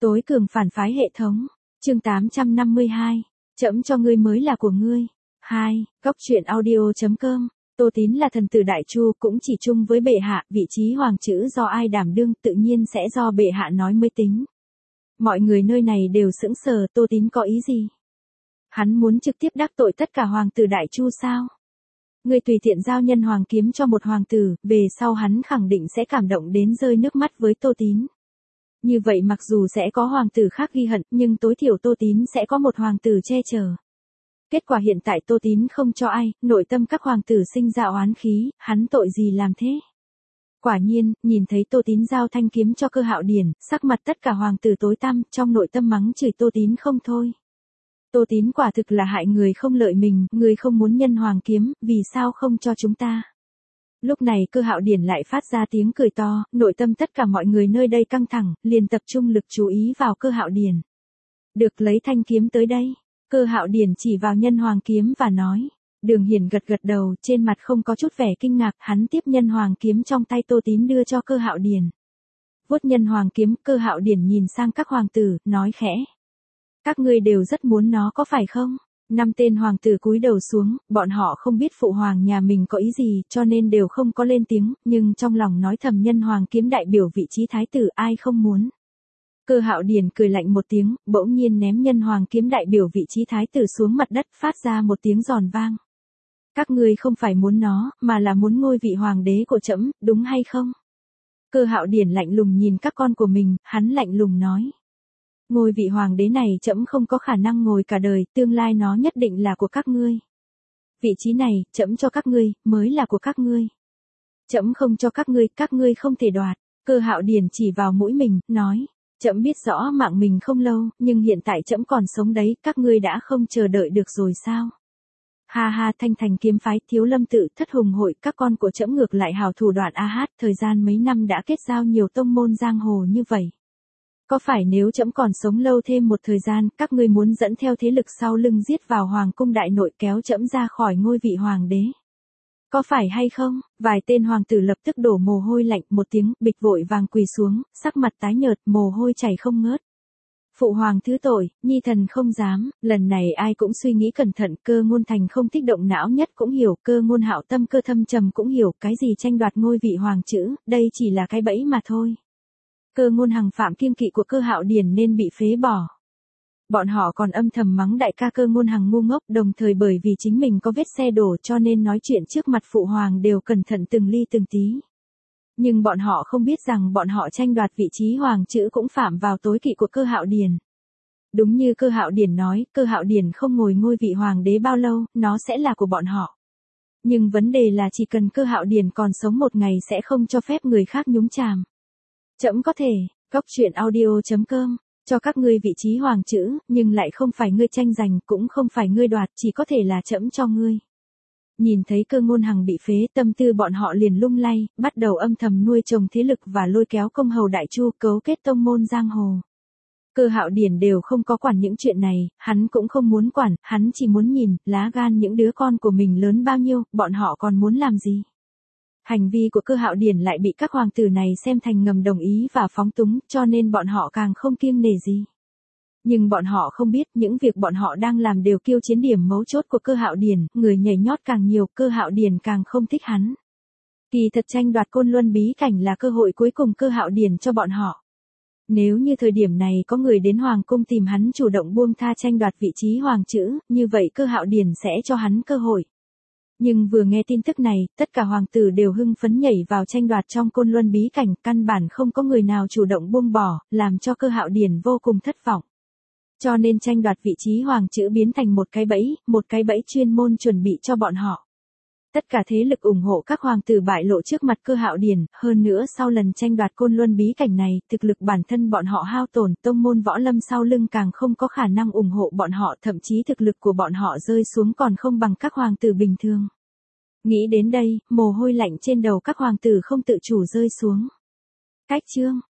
Tối cường phản phái hệ thống. Chương 852. Trẫm cho ngươi mới là của ngươi. 2. Góc truyện audio.com. Tô Tín là thần tử Đại Chu, cũng chỉ chung với bệ hạ, vị trí hoàng chữ do ai đảm đương tự nhiên sẽ do bệ hạ nói mới tính. Mọi người nơi này đều sững sờ, Tô Tín có ý gì? Hắn muốn trực tiếp đắc tội tất cả hoàng tử Đại Chu sao? Ngươi tùy tiện giao nhân hoàng kiếm cho một hoàng tử, về sau hắn khẳng định sẽ cảm động đến rơi nước mắt với Tô Tín. Như vậy mặc dù sẽ có hoàng tử khác ghi hận, nhưng tối thiểu Tô Tín sẽ có một hoàng tử che chở. Kết quả hiện tại Tô Tín không cho ai, nội tâm các hoàng tử sinh ra oán khí, hắn tội gì làm thế? Quả nhiên, nhìn thấy Tô Tín giao thanh kiếm cho Cơ Hạo Điển, sắc mặt tất cả hoàng tử tối tăm, trong nội tâm mắng chửi Tô Tín không thôi. Tô Tín quả thực là hại người không lợi mình, người không muốn nhân hoàng kiếm, vì sao không cho chúng ta? Lúc này Cơ Hạo Điển lại phát ra tiếng cười to, nội tâm tất cả mọi người nơi đây căng thẳng, liền tập trung lực chú ý vào Cơ Hạo Điển. Được, lấy thanh kiếm tới đây. Cơ Hạo Điển chỉ vào nhân hoàng kiếm và nói. Đường Hiển gật gật đầu, trên mặt không có chút vẻ kinh ngạc, hắn tiếp nhân hoàng kiếm trong tay Tô Tín đưa cho Cơ Hạo Điển. Vuốt nhân hoàng kiếm, Cơ Hạo Điển nhìn sang các hoàng tử, nói khẽ. Các ngươi đều rất muốn nó có phải không? 5 tên hoàng tử cúi đầu xuống, bọn họ không biết phụ hoàng nhà mình có ý gì, cho nên đều không có lên tiếng, nhưng trong lòng nói thầm nhân hoàng kiếm đại biểu vị trí thái tử, ai không muốn. Cơ Hạo Điển cười lạnh một tiếng, bỗng nhiên ném nhân hoàng kiếm đại biểu vị trí thái tử xuống mặt đất, phát ra một tiếng giòn vang. Các ngươi không phải muốn nó, mà là muốn ngôi vị hoàng đế của trẫm, đúng hay không? Cơ Hạo Điển lạnh lùng nhìn các con của mình, hắn lạnh lùng nói. Ngôi vị hoàng đế này trẫm không có khả năng ngồi cả đời, tương lai nó nhất định là của các ngươi. Vị trí này, trẫm cho các ngươi, mới là của các ngươi. Trẫm không cho các ngươi không thể đoạt. Cơ Hạo Điển chỉ vào mũi mình, nói. Trẫm biết rõ mạng mình không lâu, nhưng hiện tại trẫm còn sống đấy, các ngươi đã không chờ đợi được rồi sao? Ha ha, Thanh Thành kiếm phái, Thiếu Lâm tự, Thất Hùng hội, các con của trẫm ngược lại hào thủ đoạn a hát, thời gian mấy năm đã kết giao nhiều tông môn giang hồ như vậy. Có phải nếu trẫm còn sống lâu thêm một thời gian, các ngươi muốn dẫn theo thế lực sau lưng giết vào hoàng cung đại nội kéo trẫm ra khỏi ngôi vị hoàng đế? Có phải hay không? Vài tên hoàng tử lập tức đổ mồ hôi lạnh, một tiếng, bịch vội vàng quỳ xuống, sắc mặt tái nhợt, mồ hôi chảy không ngớt. Phụ hoàng thứ tội, nhi thần không dám, lần này ai cũng suy nghĩ cẩn thận, Cơ Ngôn Thành không thích động não nhất cũng hiểu, Cơ Ngôn Hạo tâm cơ thâm trầm cũng hiểu, cái gì tranh đoạt ngôi vị hoàng chữ, đây chỉ là cái bẫy mà thôi. Cơ Ngôn Hằng phạm kiêng kỵ của Cơ Hạo Điển nên bị phế bỏ. Bọn họ còn âm thầm mắng đại ca Cơ Ngôn Hằng ngu ngốc, đồng thời bởi vì chính mình có vết xe đổ cho nên nói chuyện trước mặt phụ hoàng đều cẩn thận từng ly từng tí. Nhưng bọn họ không biết rằng bọn họ tranh đoạt vị trí hoàng chữ cũng phạm vào tối kỵ của Cơ Hạo Điển. Đúng như Cơ Hạo Điển nói, Cơ Hạo Điển không ngồi ngôi vị hoàng đế bao lâu, nó sẽ là của bọn họ. Nhưng vấn đề là chỉ cần Cơ Hạo Điển còn sống một ngày sẽ không cho phép người khác nhúng chàm. Trẫm có thể, góc truyện audio.com, cho các ngươi vị trí hoàng chữ, nhưng lại không phải ngươi tranh giành, cũng không phải ngươi đoạt, chỉ có thể là trẫm cho ngươi. Nhìn thấy Cơ Ngôn Hằng bị phế, tâm tư bọn họ liền lung lay, bắt đầu âm thầm nuôi trồng thế lực và lôi kéo công hầu Đại Chu, cấu kết tông môn giang hồ. Cơ Hạo Điển đều không có quản những chuyện này, hắn cũng không muốn quản, hắn chỉ muốn nhìn, lá gan những đứa con của mình lớn bao nhiêu, bọn họ còn muốn làm gì. Hành vi của Cơ Hạo Điển lại bị các hoàng tử này xem thành ngầm đồng ý và phóng túng, cho nên bọn họ càng không kiêng nể gì. Nhưng bọn họ không biết, những việc bọn họ đang làm đều kiêu chiến điểm mấu chốt của Cơ Hạo Điển, người nhảy nhót càng nhiều, Cơ Hạo Điển càng không thích hắn. Kỳ thật tranh đoạt Côn Luân bí cảnh là cơ hội cuối cùng Cơ Hạo Điển cho bọn họ. Nếu như thời điểm này có người đến hoàng cung tìm hắn chủ động buông tha tranh đoạt vị trí hoàng chữ, như vậy Cơ Hạo Điển sẽ cho hắn cơ hội. Nhưng vừa nghe tin tức này, tất cả hoàng tử đều hưng phấn nhảy vào tranh đoạt trong Côn Luân bí cảnh, căn bản không có người nào chủ động buông bỏ, làm cho Cơ Hạo Điển vô cùng thất vọng. Cho nên tranh đoạt vị trí hoàng chữ biến thành một cái bẫy chuyên môn chuẩn bị cho bọn họ. Tất cả thế lực ủng hộ các hoàng tử bại lộ trước mặt Cơ Hạo Điển, hơn nữa sau lần tranh đoạt Côn Luân bí cảnh này, thực lực bản thân bọn họ hao tổn, tông môn võ lâm sau lưng càng không có khả năng ủng hộ bọn họ, thậm chí thực lực của bọn họ rơi xuống còn không bằng các hoàng tử bình thường. Nghĩ đến đây, mồ hôi lạnh trên đầu các hoàng tử không tự chủ rơi xuống. Cách chương